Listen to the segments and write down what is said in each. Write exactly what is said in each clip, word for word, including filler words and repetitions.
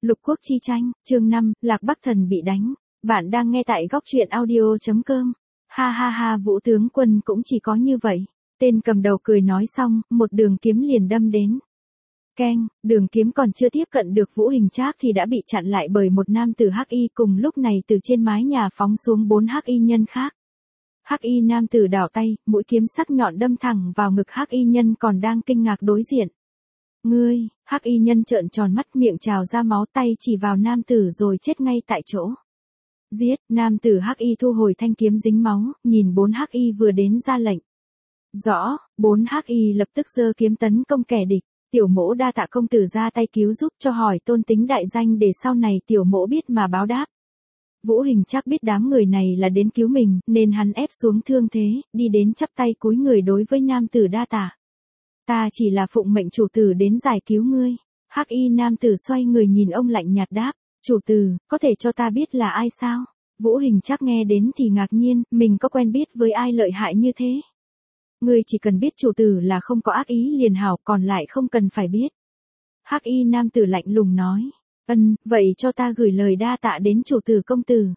Lục quốc chi tranh, chương năm, Lạc Bắc Thần bị đánh. Bạn đang nghe tại góc truyện audio chấm com. Ha ha ha, Vũ tướng quân cũng chỉ có như vậy. Tên cầm đầu cười nói xong, một đường kiếm liền đâm đến. Keng, đường kiếm còn chưa tiếp cận được Vũ Hình Trác thì đã bị chặn lại bởi một nam tử hắc y, cùng lúc này từ trên mái nhà phóng xuống bốn hắc y nhân khác. Hắc y nam tử đảo tay, mũi kiếm sắc nhọn đâm thẳng vào ngực hắc y nhân còn đang kinh ngạc đối diện. Ngươi, hắc y nhân trợn tròn mắt, miệng trào ra máu, tay chỉ vào nam tử rồi chết ngay tại chỗ. Giết, nam tử hắc y thu hồi thanh kiếm dính máu, nhìn bốn hắc y vừa đến ra lệnh. Rõ, bốn hắc y lập tức giơ kiếm tấn công kẻ địch. Tiểu mỗ đa tạ công tử ra tay cứu giúp, cho hỏi tôn tính đại danh để sau này tiểu mỗ biết mà báo đáp. Vũ Hình Trác biết đám người này là đến cứu mình, nên hắn ép xuống thương thế, đi đến chắp tay cúi người đối với nam tử đa tạ. Ta chỉ là phụng mệnh chủ tử đến giải cứu ngươi. Hắc y nam tử xoay người nhìn ông lạnh nhạt đáp, chủ tử, có thể cho ta biết là ai sao? Vũ Hình Trác nghe đến thì ngạc nhiên, mình có quen biết với ai lợi hại như thế? Ngươi chỉ cần biết chủ tử là không có ác ý liền hảo, còn lại không cần phải biết. Hắc y nam tử lạnh lùng nói, ân, vậy cho ta gửi lời đa tạ đến chủ tử công tử.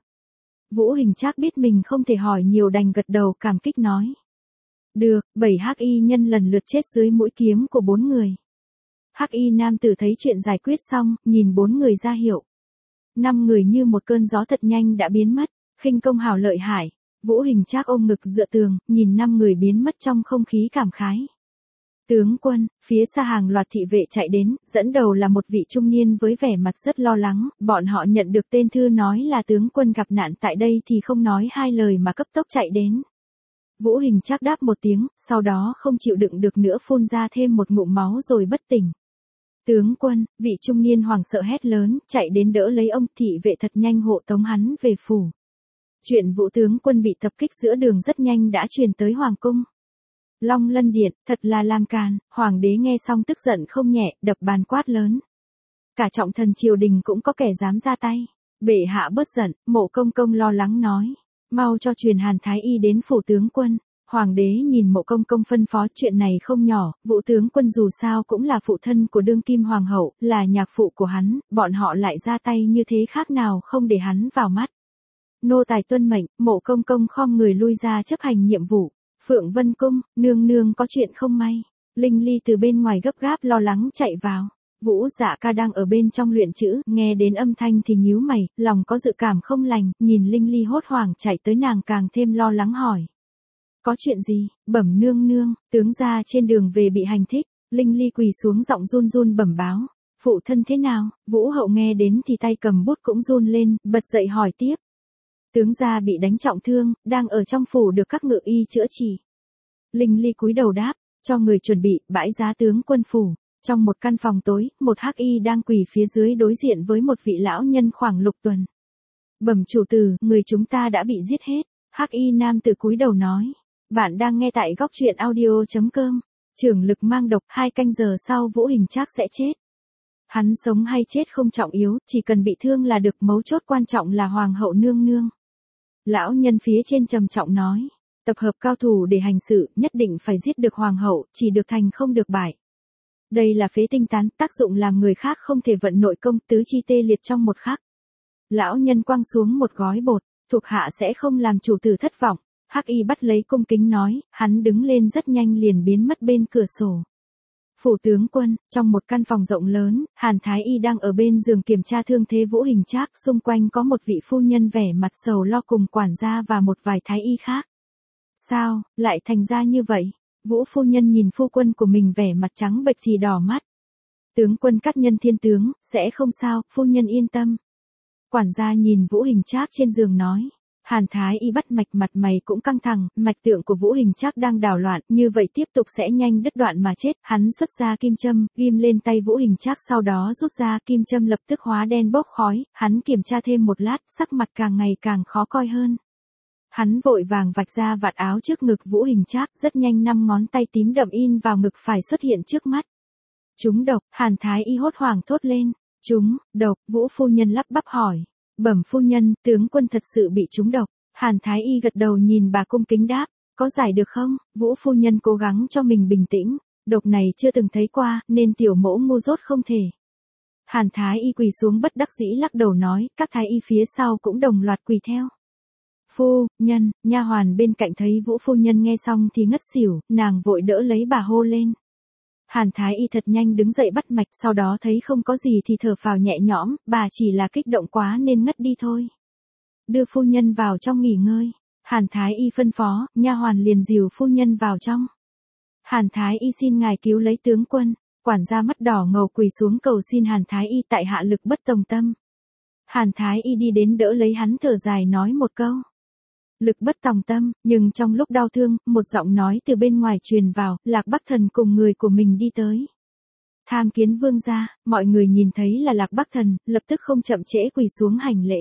Vũ Hình Trác biết mình không thể hỏi nhiều đành gật đầu cảm kích nói. Được, bảy hắc y nhân lần lượt chết dưới mũi kiếm của bốn người. Hắc y nam tử thấy chuyện giải quyết xong, nhìn bốn người ra hiệu. Năm người như một cơn gió thật nhanh đã biến mất, khinh công hảo lợi hại. Vũ Hình Trác ôm ngực dựa tường, nhìn năm người biến mất trong không khí cảm khái. Tướng quân, phía xa hàng loạt thị vệ chạy đến, dẫn đầu là một vị trung niên với vẻ mặt rất lo lắng, bọn họ nhận được tên thư nói là tướng quân gặp nạn tại đây thì không nói hai lời mà cấp tốc chạy đến. Vũ Hình Trác đáp một tiếng, sau đó không chịu đựng được nữa phun ra thêm một ngụm máu rồi bất tỉnh. Tướng quân, vị trung niên hoảng sợ hét lớn, chạy đến đỡ lấy ông, thị vệ thật nhanh hộ tống hắn về phủ. Chuyện Vũ tướng quân bị tập kích giữa đường rất nhanh đã truyền tới hoàng cung. Long Lân Điện, thật là làm càn, hoàng đế nghe xong tức giận không nhẹ, đập bàn quát lớn. Cả trọng thần triều đình cũng có kẻ dám ra tay. Bệ hạ bớt giận, Mộ công công lo lắng nói. Mau cho truyền Hàn Thái Y đến phủ tướng quân. Hoàng đế nhìn Mộ công công phân phó, chuyện này không nhỏ, Vũ tướng quân dù sao cũng là phụ thân của đương kim hoàng hậu, là nhạc phụ của hắn, bọn họ lại ra tay như thế khác nào không để hắn vào mắt. Nô tài tuân mệnh, Mộ công công khom người lui ra chấp hành nhiệm vụ. Phượng Vân Cung, nương nương có chuyện không may. Linh Ly từ bên ngoài gấp gáp lo lắng chạy vào. Vũ Dạ Ca đang ở bên trong luyện chữ, nghe đến âm thanh thì nhíu mày, lòng có dự cảm không lành, nhìn Linh Ly hốt hoảng chạy tới nàng càng thêm lo lắng hỏi. Có chuyện gì? Bẩm nương nương, tướng gia trên đường về bị hành thích. Linh Ly quỳ xuống giọng run run bẩm báo. Phụ thân thế nào? Vũ hậu nghe đến thì tay cầm bút cũng run lên, bật dậy hỏi tiếp. Tướng gia bị đánh trọng thương, đang ở trong phủ được các ngự y chữa trị. Linh Ly cúi đầu đáp, cho người chuẩn bị, bãi giá tướng quân phủ. Trong một căn phòng tối, một hắc y đang quỳ phía dưới đối diện với một vị lão nhân khoảng lục tuần. Bẩm chủ tử, người chúng ta đã bị giết hết. Hắc y nam tử cúi đầu nói. Bạn đang nghe tại góc truyện audio chấm com. Trưởng lực mang độc, hai canh giờ sau Vũ Hình Trác sẽ chết. Hắn sống hay chết không trọng yếu, chỉ cần bị thương là được, mấu chốt quan trọng là hoàng hậu nương nương. Lão nhân phía trên trầm trọng nói, tập hợp cao thủ để hành sự, nhất định phải giết được hoàng hậu, chỉ được thành không được bại. Đây là phế tinh tán, tác dụng làm người khác không thể vận nội công, tứ chi tê liệt trong một khắc. Lão nhân quăng xuống một gói bột, thuộc hạ sẽ không làm chủ tử thất vọng. Hắc y bắt lấy cung kính nói, hắn đứng lên rất nhanh liền biến mất bên cửa sổ. Phủ tướng quân, trong một căn phòng rộng lớn, Hàn Thái Y đang ở bên giường kiểm tra thương thế Vũ Hình Trác, xung quanh có một vị phu nhân vẻ mặt sầu lo cùng quản gia và một vài thái y khác. Sao, lại thành ra như vậy? Vũ phu nhân nhìn phu quân của mình vẻ mặt trắng bệch thì đỏ mắt. Tướng quân Cát Nhân thiên tướng, sẽ không sao, phu nhân yên tâm. Quản gia nhìn Vũ Hình Trác trên giường nói. Hàn Thái Y bắt mạch, mặt mày cũng căng thẳng, mạch tượng của Vũ Hình Trác đang đảo loạn, như vậy tiếp tục sẽ nhanh đứt đoạn mà chết. Hắn xuất ra kim châm, ghim lên tay Vũ Hình Trác, sau đó rút ra kim châm lập tức hóa đen bốc khói, hắn kiểm tra thêm một lát, sắc mặt càng ngày càng khó coi hơn. Hắn vội vàng vạch ra vạt áo trước ngực Vũ Hình Trác, rất nhanh năm ngón tay tím đậm in vào ngực phải xuất hiện trước mắt. Trúng độc, Hàn Thái Y hốt hoảng thốt lên. Trúng, độc, Vũ phu nhân lắp bắp hỏi. Bẩm phu nhân, tướng quân thật sự bị trúng độc. Hàn Thái Y gật đầu nhìn bà cung kính đáp, có giải được không? Vũ phu nhân cố gắng cho mình bình tĩnh, độc này chưa từng thấy qua, nên tiểu mẫu ngu dốt không thể. Hàn Thái Y quỳ xuống bất đắc dĩ lắc đầu nói, các thái y phía sau cũng đồng loạt quỳ theo. Phu nhân, nha hoàn bên cạnh thấy Vũ phu nhân nghe xong thì ngất xỉu, nàng vội đỡ lấy bà hô lên. Hàn Thái Y thật nhanh đứng dậy bắt mạch, sau đó thấy không có gì thì thở phào nhẹ nhõm, bà chỉ là kích động quá nên ngất đi thôi. Đưa phu nhân vào trong nghỉ ngơi. Hàn Thái Y phân phó, nha hoàn liền dìu phu nhân vào trong. Hàn Thái Y xin ngài cứu lấy tướng quân. Quản gia mắt đỏ ngầu quỳ xuống cầu xin Hàn Thái Y, tại hạ lực bất tòng tâm. Hàn Thái Y đi đến đỡ lấy hắn, thở dài nói một câu. Lực bất tòng tâm, nhưng trong lúc đau thương, một giọng nói từ bên ngoài truyền vào, Lạc Bắc Thần cùng người của mình đi tới. Tham kiến vương gia. Mọi người nhìn thấy là Lạc Bắc Thần, lập tức không chậm trễ quỳ xuống hành lễ.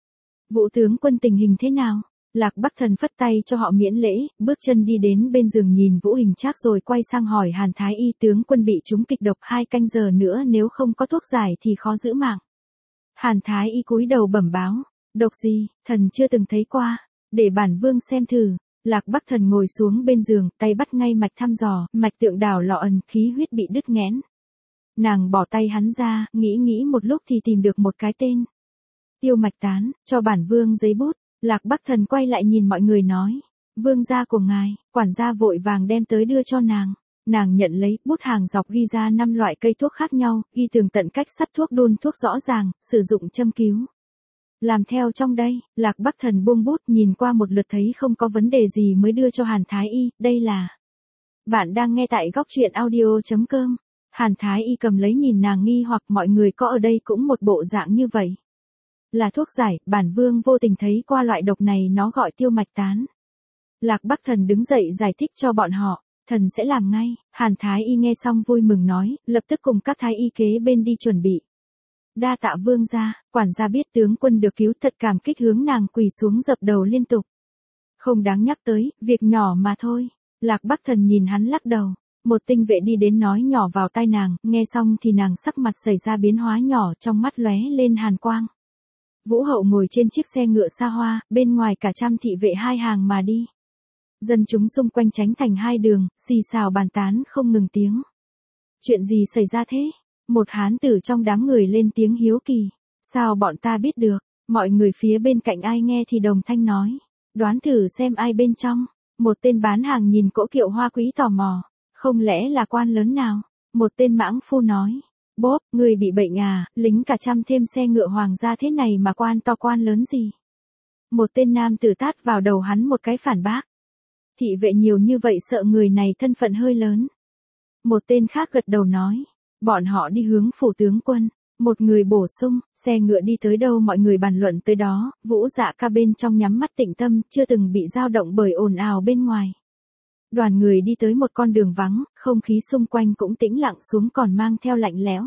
Vũ tướng quân tình hình thế nào? Lạc Bắc Thần phất tay cho họ miễn lễ, bước chân đi đến bên giường nhìn Vũ Hình Trác rồi quay sang hỏi Hàn Thái Y, tướng quân bị trúng kịch độc, hai canh giờ nữa nếu không có thuốc giải thì khó giữ mạng. Hàn Thái Y cúi đầu bẩm báo, độc gì, thần chưa từng thấy qua, để bản vương xem thử. Lạc Bắc Thần ngồi xuống bên giường, tay bắt ngay mạch thăm dò, mạch tượng đảo lọ ẩn, khí huyết bị đứt nghẽn. Nàng bỏ tay hắn ra, nghĩ nghĩ một lúc thì tìm được một cái tên. Tiêu mạch tán, cho bản vương giấy bút. Lạc Bắc Thần quay lại nhìn mọi người nói, vương gia của ngài. Quản gia vội vàng đem tới đưa cho nàng. Nàng nhận lấy, bút hàng dọc ghi ra năm loại cây thuốc khác nhau, ghi tường tận cách sắt thuốc, đun thuốc rõ ràng, sử dụng châm cứu. Làm theo trong đây. Lạc Bắc Thần buông bút nhìn qua một lượt thấy không có vấn đề gì mới đưa cho Hàn Thái Y, đây là. Bạn đang nghe tại góc truyện audio.com. Hàn Thái Y cầm lấy nhìn nàng nghi hoặc, mọi người có ở đây cũng một bộ dạng như vậy. Là thuốc giải, bản vương vô tình thấy qua loại độc này, nó gọi tiêu mạch tán. Lạc Bắc Thần đứng dậy giải thích cho bọn họ, thần sẽ làm ngay. Hàn Thái Y nghe xong vui mừng nói, lập tức cùng các thái y kế bên đi chuẩn bị. Đa tạ vương gia. Quản gia biết tướng quân được cứu thật cảm kích, hướng nàng quỳ xuống dập đầu liên tục. Không đáng nhắc tới, việc nhỏ mà thôi. Lạc Bắc Thần nhìn hắn lắc đầu. Một tinh vệ đi đến nói nhỏ vào tai nàng, nghe xong thì nàng sắc mặt xảy ra biến hóa nhỏ, trong mắt lóe lên hàn quang. Vũ hậu ngồi trên chiếc xe ngựa xa hoa, bên ngoài cả trăm thị vệ hai hàng mà đi. Dân chúng xung quanh tránh thành hai đường, xì xào bàn tán không ngừng tiếng. Chuyện gì xảy ra thế? Một hán tử trong đám người lên tiếng hiếu kỳ. Sao bọn ta biết được? Mọi người phía bên cạnh ai nghe thì đồng thanh nói. Đoán thử xem ai bên trong. Một tên bán hàng nhìn cỗ kiệu hoa quý tò mò. Không lẽ là quan lớn nào? Một tên mãng phu nói. Bốp, người bị bệnh à, lính cả trăm thêm xe ngựa hoàng gia thế này mà quan to quan lớn gì? Một tên nam tử tát vào đầu hắn một cái phản bác. Thị vệ nhiều như vậy sợ người này thân phận hơi lớn. Một tên khác gật đầu nói. Bọn họ đi hướng phủ tướng quân. Một người bổ sung, xe ngựa đi tới đâu mọi người bàn luận tới đó, Vũ Dạ Ca bên trong nhắm mắt tĩnh tâm, chưa từng bị dao động bởi ồn ào bên ngoài. Đoàn người đi tới một con đường vắng, không khí xung quanh cũng tĩnh lặng xuống, còn mang theo lạnh lẽo.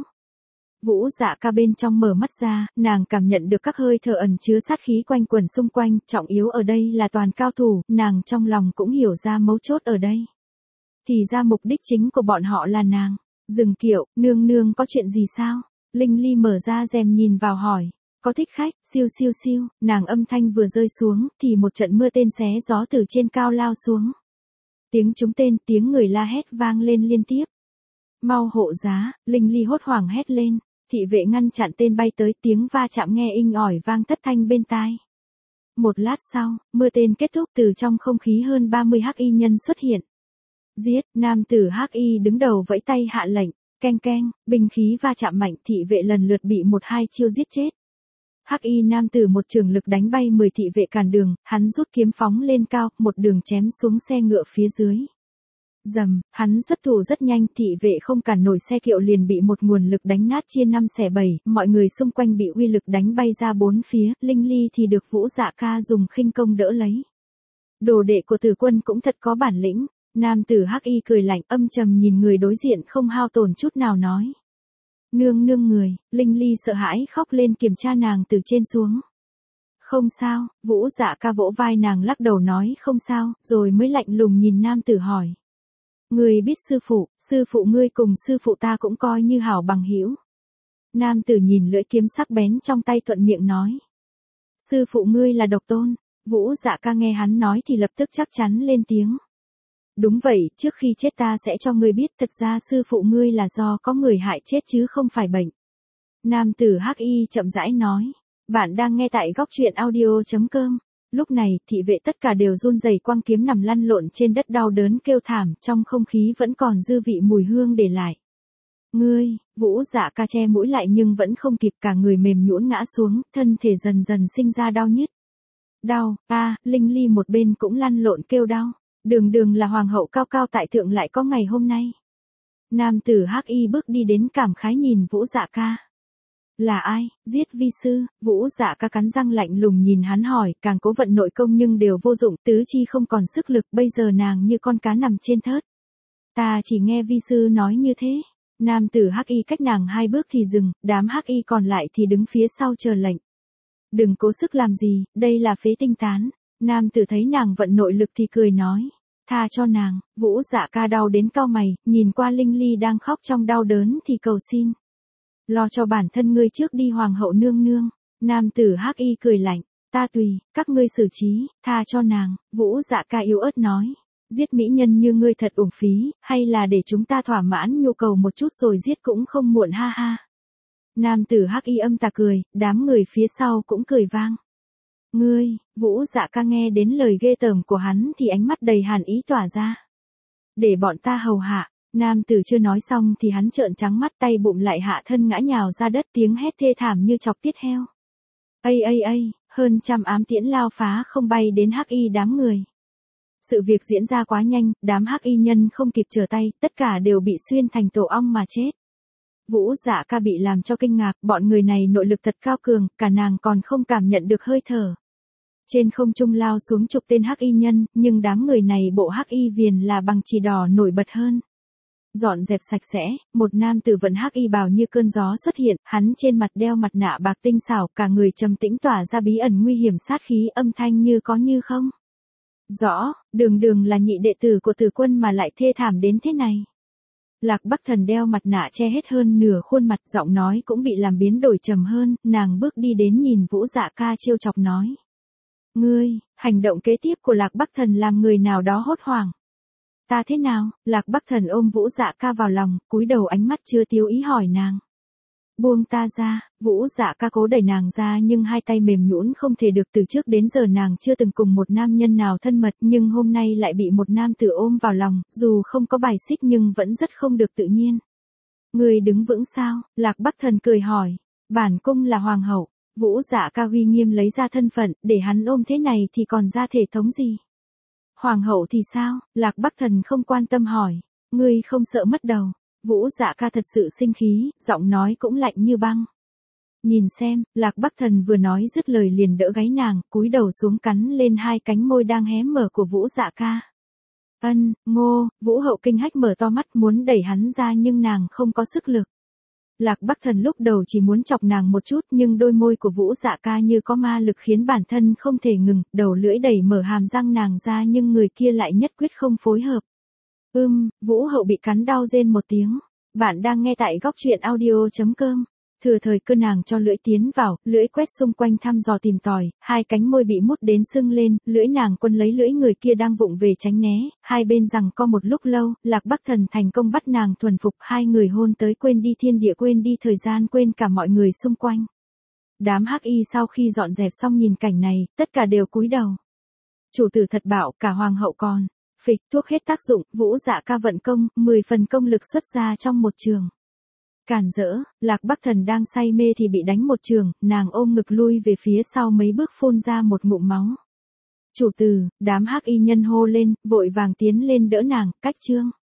Vũ Dạ Ca bên trong mở mắt ra, nàng cảm nhận được các hơi thở ẩn chứa sát khí quanh quẩn xung quanh, trọng yếu ở đây là toàn cao thủ, nàng trong lòng cũng hiểu ra mấu chốt ở đây. Thì ra mục đích chính của bọn họ là nàng. Dừng kiệu, nương nương có chuyện gì sao? Linh Ly mở ra rèm nhìn vào hỏi. Có thích khách, siêu siêu siêu, nàng âm thanh vừa rơi xuống, thì một trận mưa tên xé gió từ trên cao lao xuống. Tiếng trúng tên, tiếng người la hét vang lên liên tiếp. Mau hộ giá, Linh Ly hốt hoảng hét lên. Thị vệ ngăn chặn tên bay tới, tiếng va chạm nghe inh ỏi vang thất thanh bên tai. Một lát sau, mưa tên kết thúc, từ trong không khí hơn ba mươi hắc y nhân xuất hiện. Giết, nam tử hắc y đứng đầu vẫy tay hạ lệnh, keng keng, binh khí va chạm mạnh, thị vệ lần lượt bị một hai chiêu giết chết. Hắc y nam tử một trường lực đánh bay mười thị vệ cản đường, hắn rút kiếm phóng lên cao, một đường chém xuống xe ngựa phía dưới. Dầm, hắn xuất thủ rất nhanh, thị vệ không cản nổi xe kiệu liền bị một nguồn lực đánh nát chia năm xẻ bảy, mọi người xung quanh bị uy lực đánh bay ra bốn phía, Linh Ly thì được Vũ Dạ Ca dùng khinh công đỡ lấy. Đồ đệ của Tử Quân cũng thật có bản lĩnh. Nam tử hắc y cười lạnh, âm trầm nhìn người đối diện không hao tổn chút nào nói. Nương nương người, Linh Ly sợ hãi khóc lên kiểm tra nàng từ trên xuống. Không sao, Vũ Dạ Ca vỗ vai nàng lắc đầu nói không sao, rồi mới lạnh lùng nhìn nam tử hỏi. Người biết sư phụ, sư phụ ngươi cùng sư phụ ta cũng coi như hảo bằng hữu. Nam tử nhìn lưỡi kiếm sắc bén trong tay thuận miệng nói. Sư phụ ngươi là Độc Tôn. Vũ Dạ Ca nghe hắn nói thì lập tức chắc chắn lên tiếng. Đúng vậy, trước khi chết ta sẽ cho ngươi biết, thật ra sư phụ ngươi là do có người hại chết chứ không phải bệnh. Nam tử hắc y chậm rãi nói. Bạn đang nghe tại góc truyện audio.com. Lúc này, thị vệ tất cả đều run rẩy quăng kiếm nằm lăn lộn trên đất đau đớn kêu thảm, trong không khí vẫn còn dư vị mùi hương để lại. Ngươi, Vũ Dạ Ca che mũi lại nhưng vẫn không kịp, cả người mềm nhũn ngã xuống, thân thể dần dần sinh ra đau nhức. Đau, a, à, Linh Ly một bên cũng lăn lộn kêu đau. Đường đường là hoàng hậu cao cao tại thượng lại có ngày hôm nay. Nam tử hắc y bước đi đến cảm khái nhìn Vũ Dạ Ca. Là ai, giết vi sư? Vũ Dạ Ca cắn răng lạnh lùng nhìn hắn hỏi, càng cố vận nội công nhưng đều vô dụng, tứ chi không còn sức lực, bây giờ nàng như con cá nằm trên thớt. Ta chỉ nghe vi sư nói như thế. Nam tử hắc y cách nàng hai bước thì dừng, đám hắc y còn lại thì đứng phía sau chờ lệnh. Đừng cố sức làm gì, đây là phế tinh tán. Nam tử thấy nàng vận nội lực thì cười nói. Tha cho nàng. Vũ Dạ Ca đau đến cau mày, nhìn qua Linh Ly đang khóc trong đau đớn thì cầu xin. Lo cho bản thân ngươi trước đi hoàng hậu nương nương. Nam tử hắc y cười lạnh. Ta tùy, các ngươi xử trí, tha cho nàng. Vũ Dạ Ca yếu ớt nói. Giết mỹ nhân như ngươi thật uổng phí, hay là để chúng ta thỏa mãn nhu cầu một chút rồi giết cũng không muộn ha ha. Nam tử hắc y âm tà cười, đám người phía sau cũng cười vang. Ngươi, Vũ Dạ Ca nghe đến lời ghê tởm của hắn thì ánh mắt đầy hàn ý tỏa ra. Để bọn ta hầu hạ. Nam tử chưa nói xong thì hắn trợn trắng mắt, tay bụng lại hạ thân ngã nhào ra đất, tiếng hét thê thảm như chọc tiết heo. Ây ây ây, hơn trăm ám tiễn lao phá không bay đến hắc y đám người. Sự việc diễn ra quá nhanh, đám hắc y nhân không kịp trở tay, tất cả đều bị xuyên thành tổ ong mà chết. Vũ Dạ Ca bị làm cho kinh ngạc, bọn người này nội lực thật cao cường, cả nàng còn không cảm nhận được hơi thở. Trên không trung lao xuống chục tên hắc y nhân, nhưng đám người này bộ hắc y viền là bằng chì đỏ nổi bật hơn. Dọn dẹp sạch sẽ, một nam tử vận hắc y bào như cơn gió xuất hiện, hắn trên mặt đeo mặt nạ bạc tinh xảo, cả người trầm tĩnh tỏa ra bí ẩn nguy hiểm sát khí, âm thanh như có như không. Rõ, đường đường là nhị đệ tử của Tử Quân mà lại thê thảm đến thế này. Lạc Bắc Thần đeo mặt nạ che hết hơn nửa khuôn mặt, giọng nói cũng bị làm biến đổi trầm hơn, nàng bước đi đến nhìn Vũ Dạ Ca trêu chọc nói. Ngươi, hành động kế tiếp của Lạc Bắc Thần làm người nào đó hốt hoảng. Ta thế nào? Lạc Bắc Thần ôm Vũ Dạ Ca vào lòng, cúi đầu ánh mắt chưa tiêu ý hỏi nàng. Buông ta ra. Vũ Dạ Ca cố đẩy nàng ra nhưng hai tay mềm nhũn không thể được, từ trước đến giờ nàng chưa từng cùng một nam nhân nào thân mật, nhưng hôm nay lại bị một nam tử ôm vào lòng, dù không có bài xích nhưng vẫn rất không được tự nhiên. Người đứng vững sao? Lạc Bắc Thần cười hỏi. Bản cung là hoàng hậu. Vũ Dạ Ca uy nghiêm lấy ra thân phận, để hắn ôm thế này thì còn ra thể thống gì? Hoàng hậu thì sao? Lạc Bắc Thần không quan tâm hỏi. Ngươi không sợ mất đầu. Vũ Dạ Ca thật sự sinh khí, giọng nói cũng lạnh như băng. Nhìn xem, Lạc Bắc Thần vừa nói dứt lời liền đỡ gáy nàng, cúi đầu xuống cắn lên hai cánh môi đang hé mở của Vũ Dạ Ca. Ân, ngô, Vũ hậu kinh hách mở to mắt muốn đẩy hắn ra nhưng nàng không có sức lực. Lạc Bắc Thần lúc đầu chỉ muốn chọc nàng một chút nhưng đôi môi của Vũ Dạ Ca như có ma lực khiến bản thân không thể ngừng, đầu lưỡi đẩy mở hàm răng nàng ra nhưng người kia lại nhất quyết không phối hợp. Ưm, Vũ hậu bị cắn đau rên một tiếng. Bạn đang nghe tại góc truyện audio.com. Thừa thời cơ nàng cho lưỡi tiến vào, lưỡi quét xung quanh thăm dò tìm tòi, hai cánh môi bị mút đến sưng lên, lưỡi nàng quân lấy lưỡi người kia đang vụng về tránh né, hai bên giằng co một lúc lâu, Lạc Bắc Thần thành công bắt nàng thuần phục, hai người hôn tới quên đi thiên địa, quên đi thời gian, quên cả mọi người xung quanh. Đám hắc y sau khi dọn dẹp xong nhìn cảnh này, tất cả đều cúi đầu. Chủ tử thật bạo, cả hoàng hậu còn. Phịch, thuốc hết tác dụng, Vũ Dạ Ca vận công, mười phần công lực xuất ra trong một trường. Cản rỡ, Lạc Bắc Thần đang say mê thì bị đánh một trường, nàng ôm ngực lui về phía sau mấy bước phun ra một ngụm máu. Chủ tử, đám hắc y nhân hô lên, vội vàng tiến lên đỡ nàng, cách trương.